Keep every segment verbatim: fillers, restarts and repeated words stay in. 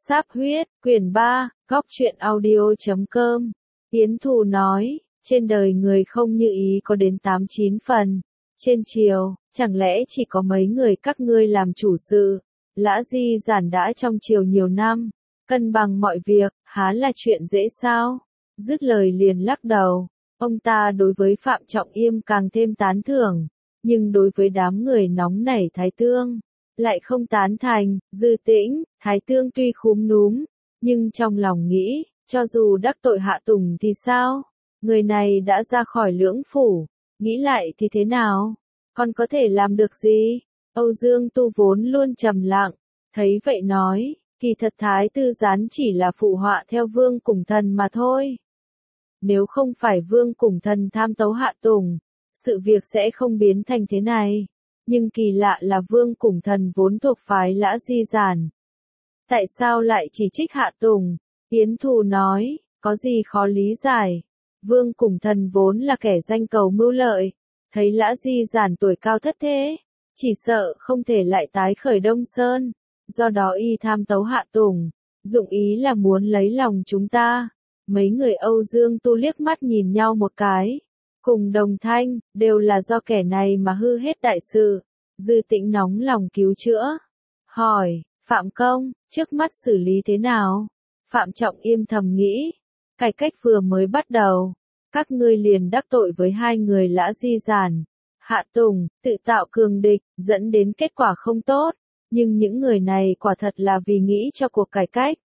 Sáp huyết, quyển ba, góc truyện audio chấm com. Yến Thù nói, trên đời người không như ý có đến tám chín phần. Trên triều, chẳng lẽ chỉ có mấy người các ngươi làm chủ sự? Lã Di Giản đã trong triều nhiều năm, cân bằng mọi việc, há là chuyện dễ sao? Dứt lời liền lắc đầu. Ông ta đối với Phạm Trọng Yêm càng thêm tán thưởng, nhưng đối với đám người nóng nảy Thái Tương, lại không tán thành. Dư Tĩnh, Thái Tương tuy khúm núm, nhưng trong lòng nghĩ, cho dù đắc tội Hạ Tùng thì sao? Người này đã ra khỏi lưỡng phủ, nghĩ lại thì thế nào? Còn có thể làm được gì? Âu Dương Tu vốn luôn trầm lặng, thấy vậy nói, kỳ thật Thái Tư Gián chỉ là phụ họa theo Vương Củng Thần mà thôi. Nếu không phải Vương Củng Thần tham tấu Hạ Tùng, sự việc sẽ không biến thành thế này. Nhưng kỳ lạ là Vương Củng Thần vốn thuộc phái Lã Di Giản. Tại sao lại chỉ trích Hạ Tùng? Yến Thù nói, có gì khó lý giải. Vương Củng Thần vốn là kẻ danh cầu mưu lợi, thấy Lã Di Giản tuổi cao thất thế, chỉ sợ không thể lại tái khởi Đông Sơn, do đó y tham tấu Hạ Tùng, dụng ý là muốn lấy lòng chúng ta. Mấy người Âu Dương Tu liếc mắt nhìn nhau một cái, cùng đồng thanh, đều là do kẻ này mà hư hết đại sự. Dư Tĩnh nóng lòng cứu chữa, hỏi, Phạm Công, trước mắt xử lý thế nào? Phạm Trọng Yêm thầm nghĩ, cải cách vừa mới bắt đầu, các ngươi liền đắc tội với hai người Lã Di Giản, Hạ Tùng, tự tạo cường địch, dẫn đến kết quả không tốt, nhưng những người này quả thật là vì nghĩ cho cuộc cải cách.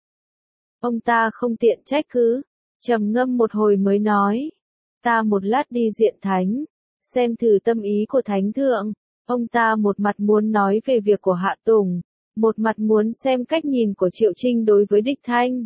Ông ta không tiện trách cứ, trầm ngâm một hồi mới nói, ta một lát đi diện thánh, xem thử tâm ý của thánh thượng. Ông ta một mặt muốn nói về việc của Hạ Tùng, một mặt muốn xem cách nhìn của Triệu Trinh đối với Địch Thanh.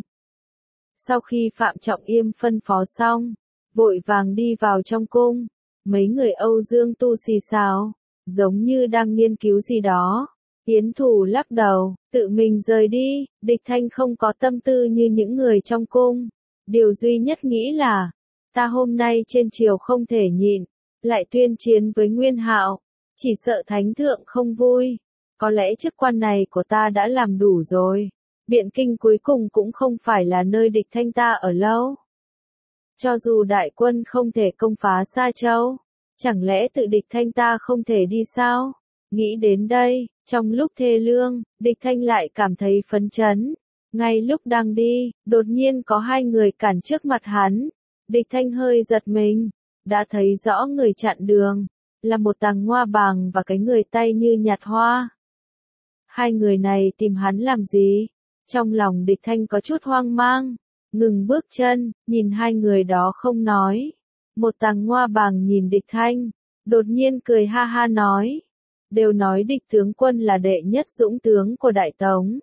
Sau khi Phạm Trọng Yêm phân phó xong, vội vàng đi vào trong cung, mấy người Âu Dương Tu xì xào, giống như đang nghiên cứu gì đó. Yến Thù lắc đầu, tự mình rời đi. Địch Thanh không có tâm tư như những người trong cung, điều duy nhất nghĩ là, ta hôm nay trên triều không thể nhịn, lại tuyên chiến với Nguyên Hạo, chỉ sợ thánh thượng không vui. Có lẽ chức quan này của ta đã làm đủ rồi. Biện Kinh cuối cùng cũng không phải là nơi Địch Thanh ta ở lâu. Cho dù đại quân không thể công phá Sa Châu, chẳng lẽ tự Địch Thanh ta không thể đi sao? Nghĩ đến đây, trong lúc thê lương, Địch Thanh lại cảm thấy phấn chấn. Ngay lúc đang đi, đột nhiên có hai người cản trước mặt hắn. Địch Thanh hơi giật mình, đã thấy rõ người chặn đường, là một Tàng Ngoa Bàng và cái người tay như nhặt hoa. Hai người này tìm hắn làm gì? Trong lòng Địch Thanh có chút hoang mang, ngừng bước chân, nhìn hai người đó không nói. Một Tàng Ngoa Bàng nhìn Địch Thanh, đột nhiên cười ha ha nói, đều nói Địch tướng quân là đệ nhất dũng tướng của Đại Tống.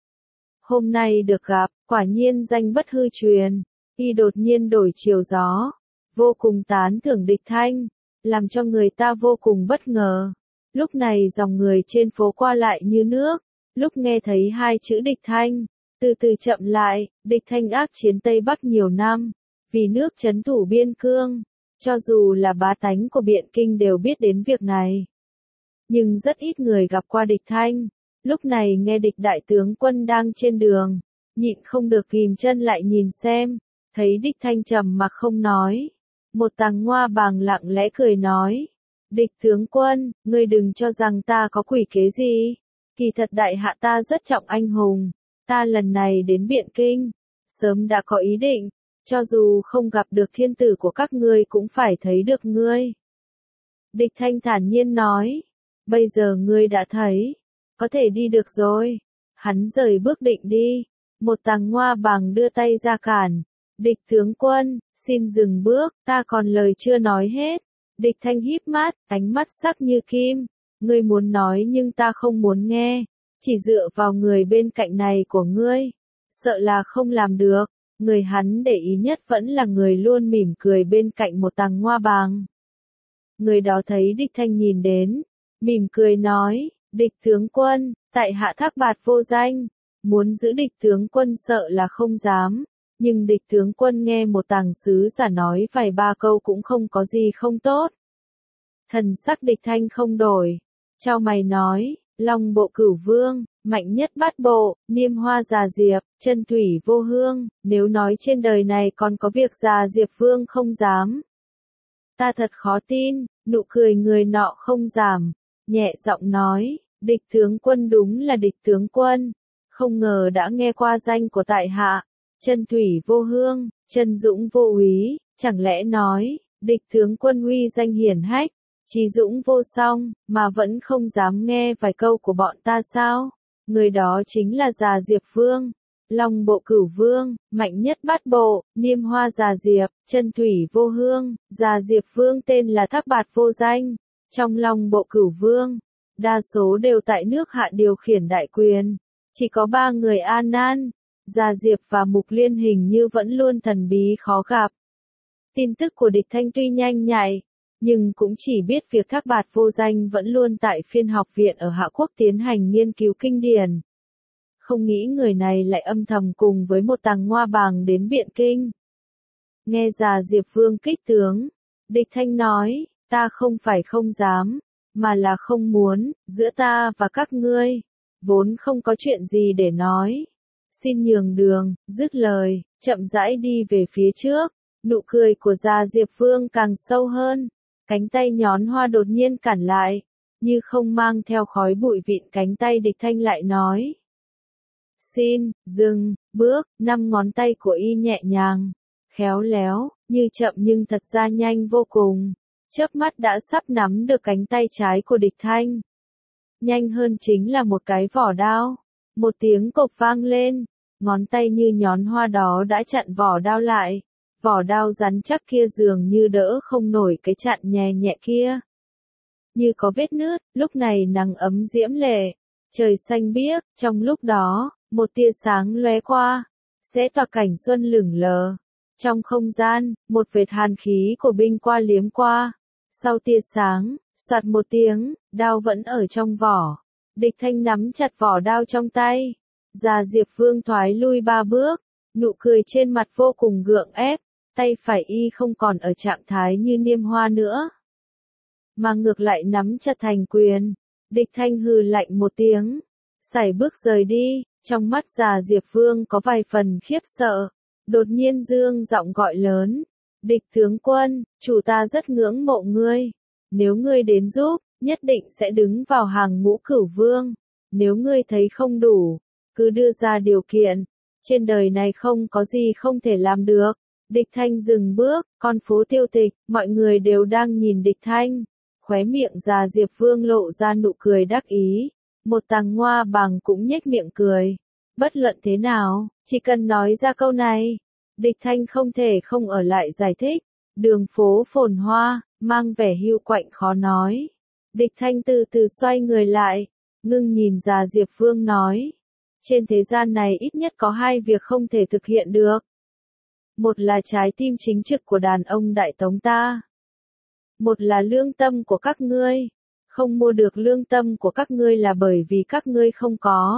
Hôm nay được gặp, quả nhiên danh bất hư truyền. Y đột nhiên đổi chiều gió, vô cùng tán thưởng Địch Thanh, làm cho người ta vô cùng bất ngờ. Lúc này dòng người trên phố qua lại như nước, lúc nghe thấy hai chữ Địch Thanh, từ từ chậm lại. Địch Thanh ác chiến Tây Bắc nhiều năm, vì nước trấn thủ biên cương, cho dù là bá tánh của Biện Kinh đều biết đến việc này. Nhưng rất ít người gặp qua Địch Thanh, lúc này nghe Địch đại tướng quân đang trên đường, nhịn không được ghim chân lại nhìn xem, thấy Địch Thanh trầm mặc không nói. Một Tàng Ngoa Bàng lặng lẽ cười nói, Địch tướng quân, ngươi đừng cho rằng ta có quỷ kế gì, kỳ thật đại hạ ta rất trọng anh hùng, ta lần này đến Biện Kinh, sớm đã có ý định, cho dù không gặp được thiên tử của các ngươi cũng phải thấy được ngươi. Địch Thanh thản nhiên nói, bây giờ ngươi đã thấy, có thể đi được rồi. Hắn rời bước định đi, một Tàng Ngoa Bàng đưa tay ra cản, Địch tướng quân, xin dừng bước, ta còn lời chưa nói hết. Địch Thanh híp mắt, ánh mắt sắc như kim, ngươi muốn nói nhưng ta không muốn nghe, chỉ dựa vào người bên cạnh này của ngươi, sợ là không làm được. Người hắn để ý nhất vẫn là người luôn mỉm cười bên cạnh một Tàng Ngoa Bàng. Người đó thấy Địch Thanh nhìn đến, mỉm cười nói, Địch tướng quân, tại hạ thác bạt vô danh, muốn giữ Địch tướng quân sợ là không dám. Nhưng Địch tướng quân nghe một tàng sứ giả nói vài ba câu cũng không có gì không tốt. Thần sắc Địch Thanh không đổi, chau mày nói, Long bộ cửu vương, mạnh nhất bát bộ, niêm hoa già diệp, chân thủy vô hương, nếu nói trên đời này còn có việc già diệp vương không dám. Ta thật khó tin, nụ cười người nọ không giảm, nhẹ giọng nói, địch tướng quân đúng là địch tướng quân, không ngờ đã nghe qua danh của tại hạ, chân thủy vô hương, chân dũng vô úy, chẳng lẽ nói, địch tướng quân uy danh hiển hách, trí dũng vô song, mà vẫn không dám nghe vài câu của bọn ta sao? Người đó chính là già diệp vương, long bộ cửu vương, mạnh nhất bát bộ, niêm hoa già diệp, chân thủy vô hương, già diệp vương tên là Thác Bạt vô danh, trong long bộ cửu vương, đa số đều tại nước Hạ điều khiển đại quyền, chỉ có ba người A Nan, Già Diệp và Mục Liên hình như vẫn luôn thần bí khó gặp. Tin tức của địch thanh tuy nhanh nhạy, nhưng cũng chỉ biết việc Thác Bạt vô danh vẫn luôn tại phiên học viện ở Hạ Quốc tiến hành nghiên cứu kinh điển. Không nghĩ người này lại âm thầm cùng với một tàng ngoa bàng đến Biện Kinh. Nghe Già Diệp Vương kích tướng, địch thanh nói, ta không phải không dám, mà là không muốn, giữa ta và các ngươi, vốn không có chuyện gì để nói. Xin nhường đường, dứt lời, chậm rãi đi về phía trước, nụ cười của Già Diệp Vương càng sâu hơn, cánh tay nhón hoa đột nhiên cản lại, như không mang theo khói bụi vịn cánh tay địch thanh lại nói. Xin, dừng, bước, năm ngón tay của y nhẹ nhàng, khéo léo, như chậm nhưng thật ra nhanh vô cùng, chớp mắt đã sắp nắm được cánh tay trái của địch thanh. Nhanh hơn chính là một cái vỏ đao, một tiếng cộc vang lên, ngón tay như nhón hoa đó đã chặn vỏ đao lại, vỏ đao rắn chắc kia dường như đỡ không nổi cái chặn nhẹ nhẹ kia. Như có vết nứt, lúc này nắng ấm diễm lệ, trời xanh biếc, trong lúc đó, một tia sáng lóe qua, sẽ tỏa cảnh xuân lửng lờ. Trong không gian, một vệt hàn khí của binh qua liếm qua, sau tia sáng, soạt một tiếng, đao vẫn ở trong vỏ. Địch thanh nắm chặt vỏ đao trong tay. Già Diệp Vương thoái lui ba bước, nụ cười trên mặt vô cùng gượng ép, tay phải y không còn ở trạng thái như niêm hoa nữa, mà ngược lại nắm chặt thành quyền. Địch thanh hừ lạnh một tiếng, sải bước rời đi, trong mắt Già Diệp Vương có vài phần khiếp sợ, đột nhiên dương giọng gọi lớn, địch tướng quân, chủ ta rất ngưỡng mộ ngươi, nếu ngươi đến giúp, nhất định sẽ đứng vào hàng ngũ cửu vương, nếu ngươi thấy không đủ, cứ đưa ra điều kiện, trên đời này không có gì không thể làm được. Địch thanh dừng bước, con phố tiêu tịch, mọi người đều đang nhìn địch thanh, khóe miệng Già Diệp Vương lộ ra nụ cười đắc ý, một tàng ngoa bàng cũng nhếch miệng cười, bất luận thế nào, chỉ cần nói ra câu này, địch thanh không thể không ở lại giải thích, đường phố phồn hoa, mang vẻ hiu quạnh khó nói. Địch thanh từ từ xoay người lại, ngưng nhìn Già Diệp Vương nói, trên thế gian này ít nhất có hai việc không thể thực hiện được. Một là trái tim chính trực của đàn ông Đại Tống ta. Một là lương tâm của các ngươi. Không mua được lương tâm của các ngươi là bởi vì các ngươi không có.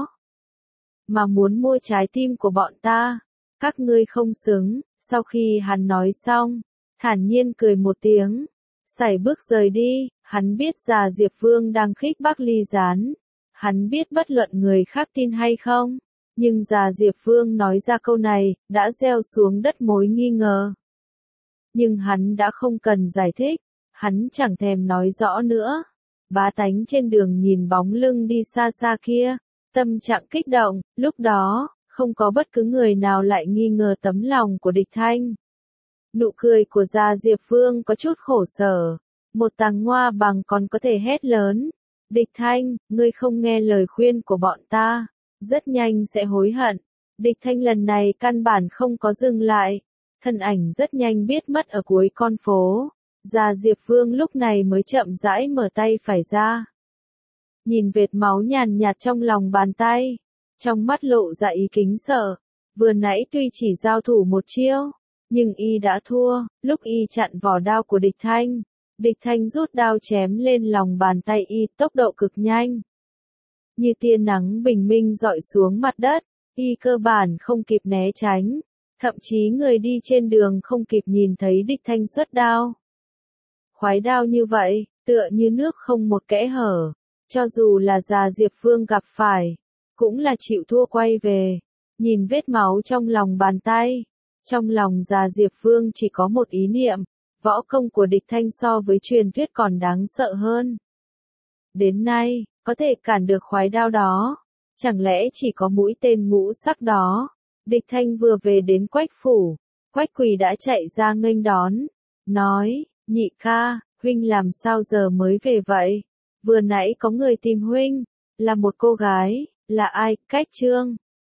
Mà muốn mua trái tim của bọn ta, các ngươi không xứng. Sau khi hắn nói xong, thản nhiên cười một tiếng, sải bước rời đi. Hắn biết Già Diệp Vương đang khích bác ly gián. Hắn biết bất luận người khác tin hay không. Nhưng Già Diệp Vương nói ra câu này, đã gieo xuống đất mối nghi ngờ. Nhưng hắn đã không cần giải thích, hắn chẳng thèm nói rõ nữa. Bá tánh trên đường nhìn bóng lưng đi xa xa kia, tâm trạng kích động, lúc đó, không có bất cứ người nào lại nghi ngờ tấm lòng của địch thanh. Nụ cười của Già Diệp Vương có chút khổ sở, một tàng ngoa bằng còn có thể hét lớn. Địch thanh, ngươi không nghe lời khuyên của bọn ta, rất nhanh sẽ hối hận. Địch thanh lần này căn bản không có dừng lại, thân ảnh rất nhanh biết mất ở cuối con phố. Già Diệp Vương lúc này mới chậm rãi mở tay phải ra. Nhìn vệt máu nhàn nhạt trong lòng bàn tay, trong mắt lộ ra ý kính sợ. Vừa nãy tuy chỉ giao thủ một chiêu, nhưng y đã thua, lúc y chặn vỏ đao của địch thanh. Địch thanh rút đao chém lên lòng bàn tay y, tốc độ cực nhanh. Như tia nắng bình minh rọi xuống mặt đất, y cơ bản không kịp né tránh, thậm chí người đi trên đường không kịp nhìn thấy địch thanh xuất đao. Khoái đao như vậy, tựa như nước không một kẽ hở, Cho dù là già Diệp Vương gặp phải, cũng là chịu thua quay về. Nhìn vết máu trong lòng bàn tay, trong lòng già Diệp Vương chỉ có một ý niệm, võ công của địch thanh so với truyền thuyết còn đáng sợ hơn. Đến nay, có thể cản được khoái đao đó, chẳng lẽ chỉ có mũi tên ngũ sắc đó. Địch thanh vừa về đến Quách phủ, Quách Quỳ đã chạy ra nghênh đón, nói, nhị ca, huynh làm sao giờ mới về vậy? Vừa nãy có người tìm huynh, là một cô gái, là ai? Cách Trương.